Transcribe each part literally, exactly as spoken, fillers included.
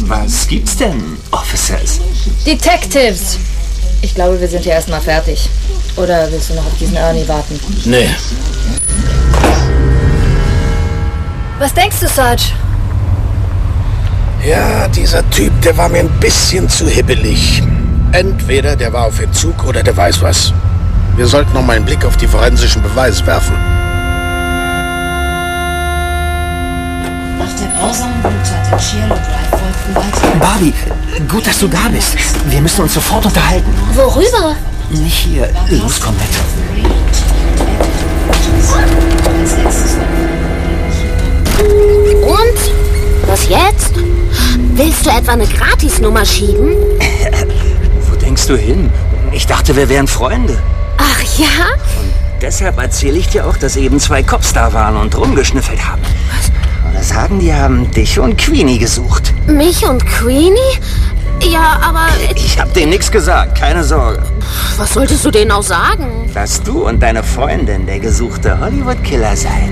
Was gibt's denn, Officers? Detectives! Ich glaube, wir sind hier erstmal fertig. Oder willst du noch auf diesen Ernie warten? Nee. Was denkst du, Sarge? Ja, dieser Typ, der war mir ein bisschen zu hibbelig. Entweder der war auf Entzug oder der weiß was. Wir sollten noch mal einen Blick auf die forensischen Beweise werfen. Nach der grausamen Bluttat in Cielo Drive folgten weitere... Barbie, gut, dass du da bist. Wir müssen uns sofort unterhalten. Worüber? Nicht hier. Los, komm mit. Und? Was jetzt? Willst du etwa eine Gratisnummer schieben? Wo denkst du hin? Ich dachte, wir wären Freunde. Ach ja? Und deshalb erzähle ich dir auch, dass eben zwei Cops da waren und rumgeschnüffelt haben. Was? Oder sagen, die haben dich und Queenie gesucht. Mich und Queenie? Ja, aber... Ich hab denen nichts gesagt, keine Sorge. Was solltest du denen auch sagen? Dass du und deine Freundin der gesuchte Hollywood-Killer seid.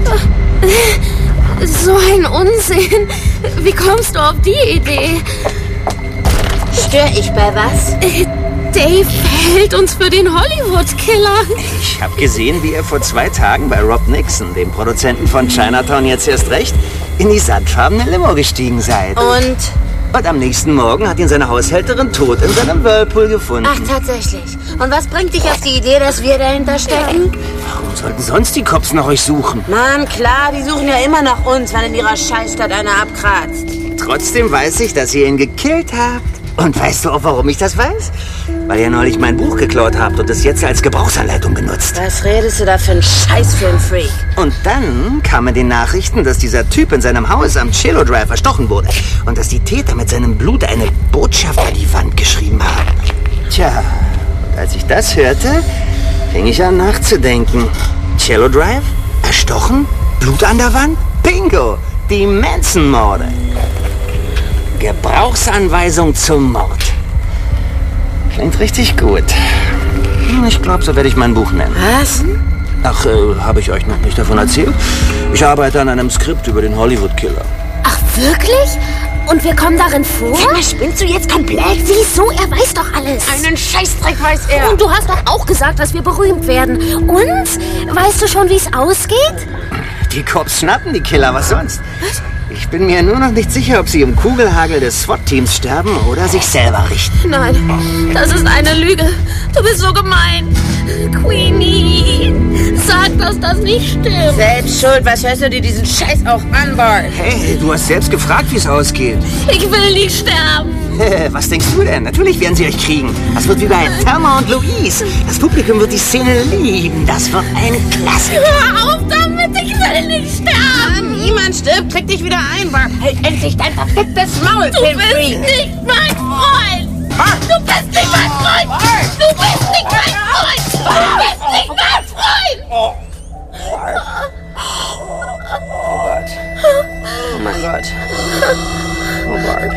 So ein Unsinn. Wie kommst du auf die Idee? Stör ich bei was? Dave hält uns für den Hollywood-Killer. Ich hab gesehen, wie er vor zwei Tagen bei Rob Nixon, dem Produzenten von Chinatown jetzt erst recht, in die sandfarbene Limo gestiegen seid. Und? Und am nächsten Morgen hat ihn seine Haushälterin tot in seinem Whirlpool gefunden. Ach, tatsächlich. Und was bringt dich auf die Idee, dass wir dahinter stecken? Warum sollten sonst die Cops nach euch suchen? Mann, klar, die suchen ja immer nach uns, wenn in ihrer Scheißstadt einer abkratzt. Trotzdem weiß ich, dass ihr ihn gekillt habt. Und weißt du auch, warum ich das weiß? Weil ihr neulich mein Buch geklaut habt und es jetzt als Gebrauchsanleitung benutzt. Was redest du da für ein Scheiß für ein Freak? Und dann kamen die Nachrichten, dass dieser Typ in seinem Haus am Cielo Drive erstochen wurde. Und dass die Täter mit seinem Blut eine Botschaft an die Wand geschrieben haben. Tja, und als ich das hörte, fing ich an nachzudenken. Cielo Drive? Erstochen? Blut an der Wand? Bingo! Die Manson-Morde. Gebrauchsanweisung zum Mord. Klingt richtig gut. Ich glaube, so werde ich mein Buch nennen. Was? Ach, äh, habe ich euch noch nicht davon erzählt? Ich arbeite an einem Skript über den Hollywood-Killer. Ach, wirklich? Und wir kommen darin vor? Sag mal, spinnst du jetzt komplett? Wieso? Er weiß doch alles. Einen Scheißdreck weiß er. Und du hast doch auch gesagt, dass wir berühmt werden. Und? Weißt du schon, wie es ausgeht? Die Cops schnappen die Killer, was sonst? Was? Ich bin mir nur noch nicht sicher, ob sie im Kugelhagel des SWAT-Teams sterben oder sich selber richten. Nein, das ist eine Lüge. Du bist so gemein. Queenie, sag, dass das nicht stimmt. Selbst schuld, was hörst du dir diesen Scheiß auch an, Bart? Hey, du hast selbst gefragt, wie es ausgeht. Ich will nicht sterben. Was denkst du denn? Natürlich werden sie euch kriegen. Das wird wie bei Thelma und Louise. Das Publikum wird die Szene lieben. Das wird ein Klassiker. Hör auf damit, ich will nicht sterben. Niemand stirbt, krieg dich wieder ein, Bart. Halt endlich dein verficktes Maul, Du bist Freak. nicht mein Freund. Bart. Du bist nicht mein Freund. Bart. Du bist nicht mein Freund. Du bist nicht mein Freund. Oh. Oh Gott. Oh mein Gott. Oh Bart.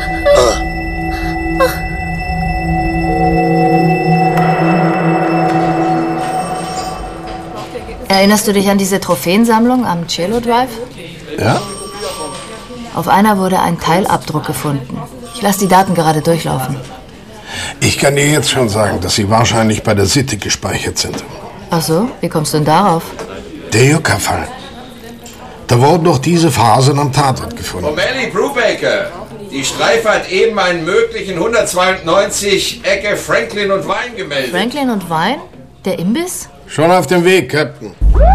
Erinnerst du dich an diese Trophäensammlung am Cielo Drive? Ja? Auf einer wurde ein Teilabdruck gefunden. Ich lasse die Daten gerade durchlaufen. Ich kann dir jetzt schon sagen, dass sie wahrscheinlich bei der Sitte gespeichert sind. Ach so, wie kommst du denn darauf? Der Juckerfall. Da wurden doch diese Phasen am Tatort gefunden. O'Malley Brubaker. Die Streife hat eben einen möglichen hundertzweiundneunzig Ecke Franklin und Wein gemeldet. Franklin und Wein? Der Imbiss? Schon auf dem Weg, Captain.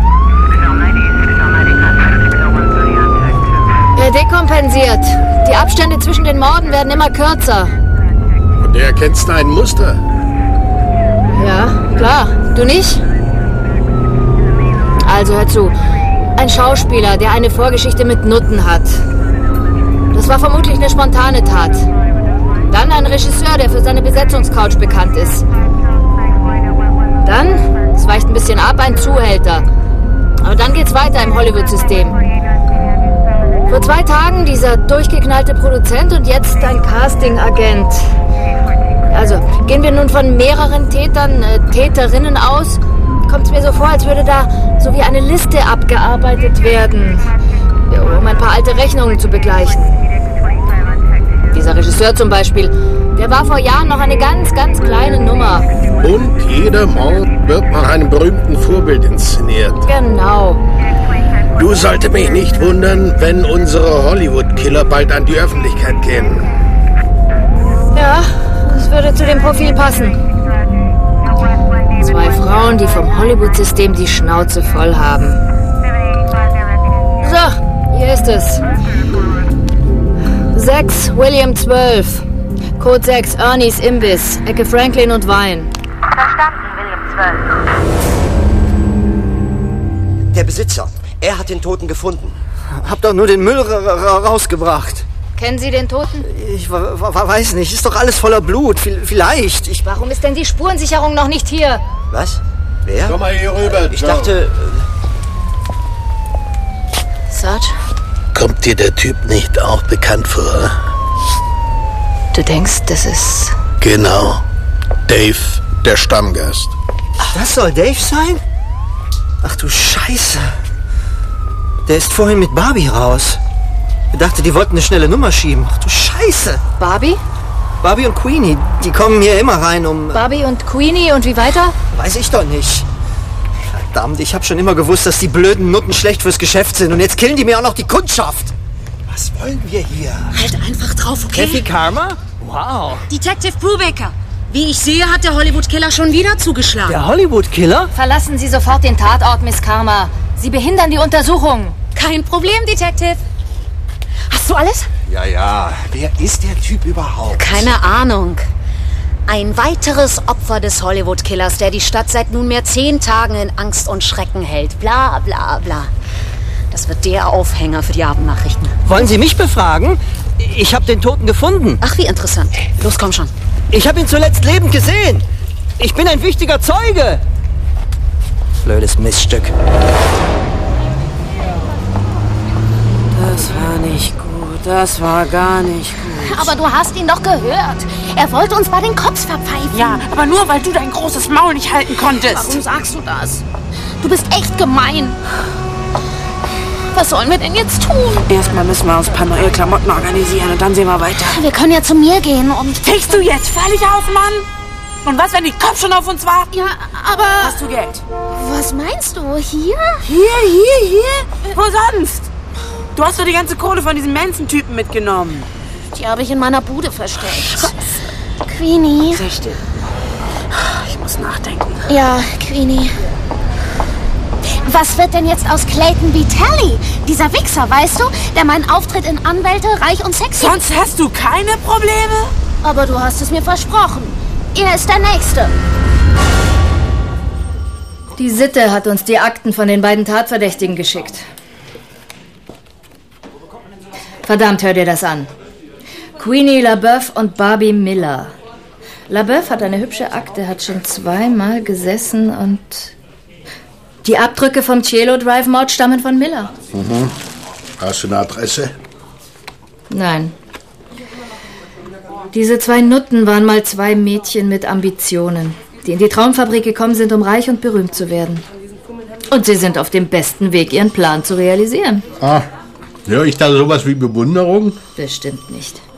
Er dekompensiert. Die Abstände zwischen den Morden werden immer kürzer. Und du erkennst da ein Muster. Ja, klar. Du nicht? Also hör zu. Ein Schauspieler, der eine Vorgeschichte mit Nutten hat. Das war vermutlich eine spontane Tat. Dann ein Regisseur, der für seine Besetzungscouch bekannt ist. Dann, es weicht ein bisschen ab, ein Zuhälter. Aber dann geht's weiter im Hollywood-System. Vor zwei Tagen dieser durchgeknallte Produzent und jetzt ein Casting-Agent. Also, gehen wir nun von mehreren Tätern, äh, Täterinnen aus, kommt es mir so vor, als würde da so wie eine Liste abgearbeitet werden, um ein paar alte Rechnungen zu begleichen. Dieser Regisseur zum Beispiel. Der war vor Jahren noch eine ganz, ganz kleine Nummer. Und jeder Mord wird nach einem berühmten Vorbild inszeniert. Genau. Du sollte mich nicht wundern, wenn unsere Hollywood-Killer bald an die Öffentlichkeit kämen. Ja, das würde zu dem Profil passen. Zwei Frauen, die vom Hollywood-System die Schnauze voll haben. So, hier ist es. sechs, William zwölf. Code sechs, Ernie's Imbiss, Ecke Franklin und Vine. Verstanden, William zwölf. Der Besitzer. Er hat den Toten gefunden. Hab doch nur den Müll ra ra rausgebracht. Kennen Sie den Toten? Ich weiß nicht. Ist doch alles voller Blut. V vielleicht. Ich Warum ist denn die Spurensicherung noch nicht hier? Was? Wer? Komm mal hier rüber, Ich Joe. dachte... Sarge, Kommt dir der Typ nicht auch bekannt vor? du denkst, das ist... Genau. Dave, der Stammgast. Das soll Dave sein? Ach du Scheiße. Der ist vorhin mit Barbie raus. Ich dachte, die wollten eine schnelle Nummer schieben. Ach du Scheiße. Barbie? Barbie und Queenie, die kommen hier immer rein, um... Barbie und Queenie und wie weiter? Weiß ich doch nicht. Verdammt, ich hab schon immer gewusst, dass die blöden Nutten schlecht fürs Geschäft sind. Und jetzt killen die mir auch noch die Kundschaft. Was wollen wir hier? Halt einfach drauf, okay? Kathy Karma? Wow. Detective Brubaker. Wie ich sehe, hat der Hollywood-Killer schon wieder zugeschlagen. Der Hollywood-Killer? Verlassen Sie sofort den Tatort, Miss Karma. Sie behindern die Untersuchung. Kein Problem, Detective. Hast du alles? Ja, ja. Wer ist der Typ überhaupt? Keine Ahnung. Ein weiteres Opfer des Hollywood-Killers, der die Stadt seit nunmehr zehn Tagen in Angst und Schrecken hält. Bla, bla, bla. Das wird der Aufhänger für die Abendnachrichten. Wollen Sie mich befragen? Ich habe den Toten gefunden. Ach, wie interessant. Los, komm schon. Ich habe ihn zuletzt lebend gesehen. Ich bin ein wichtiger Zeuge. Blödes Miststück. Das war nicht gut. Das war gar nicht gut. Aber du hast ihn doch gehört. Er wollte uns bei den Cops verpfeifen. Ja, aber nur, weil du dein großes Maul nicht halten konntest. Warum sagst du das? Du bist echt gemein. Was sollen wir denn jetzt tun? Erstmal müssen wir uns ein paar neue Klamotten organisieren und dann sehen wir weiter. Wir können ja zu mir gehen und... Tickst du jetzt völlig auf, Mann? Und was, wenn die Cops schon auf uns warten? Ja, aber... Hast du Geld? Was meinst du? Hier? Hier, hier, hier? Wo sonst? Du hast doch die ganze Kohle von diesem Manson-Typen mitgenommen. Die habe ich in meiner Bude versteckt. Queenie. Sehr still. Ich muss nachdenken. Ja, Queenie. Was wird denn jetzt aus Clayton Vitale? Dieser Wichser, weißt du? Der meinen Auftritt in Anwälte, reich und sexy... Sonst hast du keine Probleme? Aber du hast es mir versprochen. Er ist der Nächste. Die Sitte hat uns die Akten von den beiden Tatverdächtigen geschickt. Verdammt, hör dir das an. Queenie LaBeouf und Barbie Miller. LaBeouf hat eine hübsche Akte, hat schon zweimal gesessen und... Die Abdrücke vom Cielo Drive Mord stammen von Miller. Mhm. Hast du eine Adresse? Nein. Diese zwei Nutten waren mal zwei Mädchen mit Ambitionen, die in die Traumfabrik gekommen sind, um reich und berühmt zu werden. Und sie sind auf dem besten Weg, ihren Plan zu realisieren. Ah, ja, ich dachte sowas wie Bewunderung. Bestimmt nicht.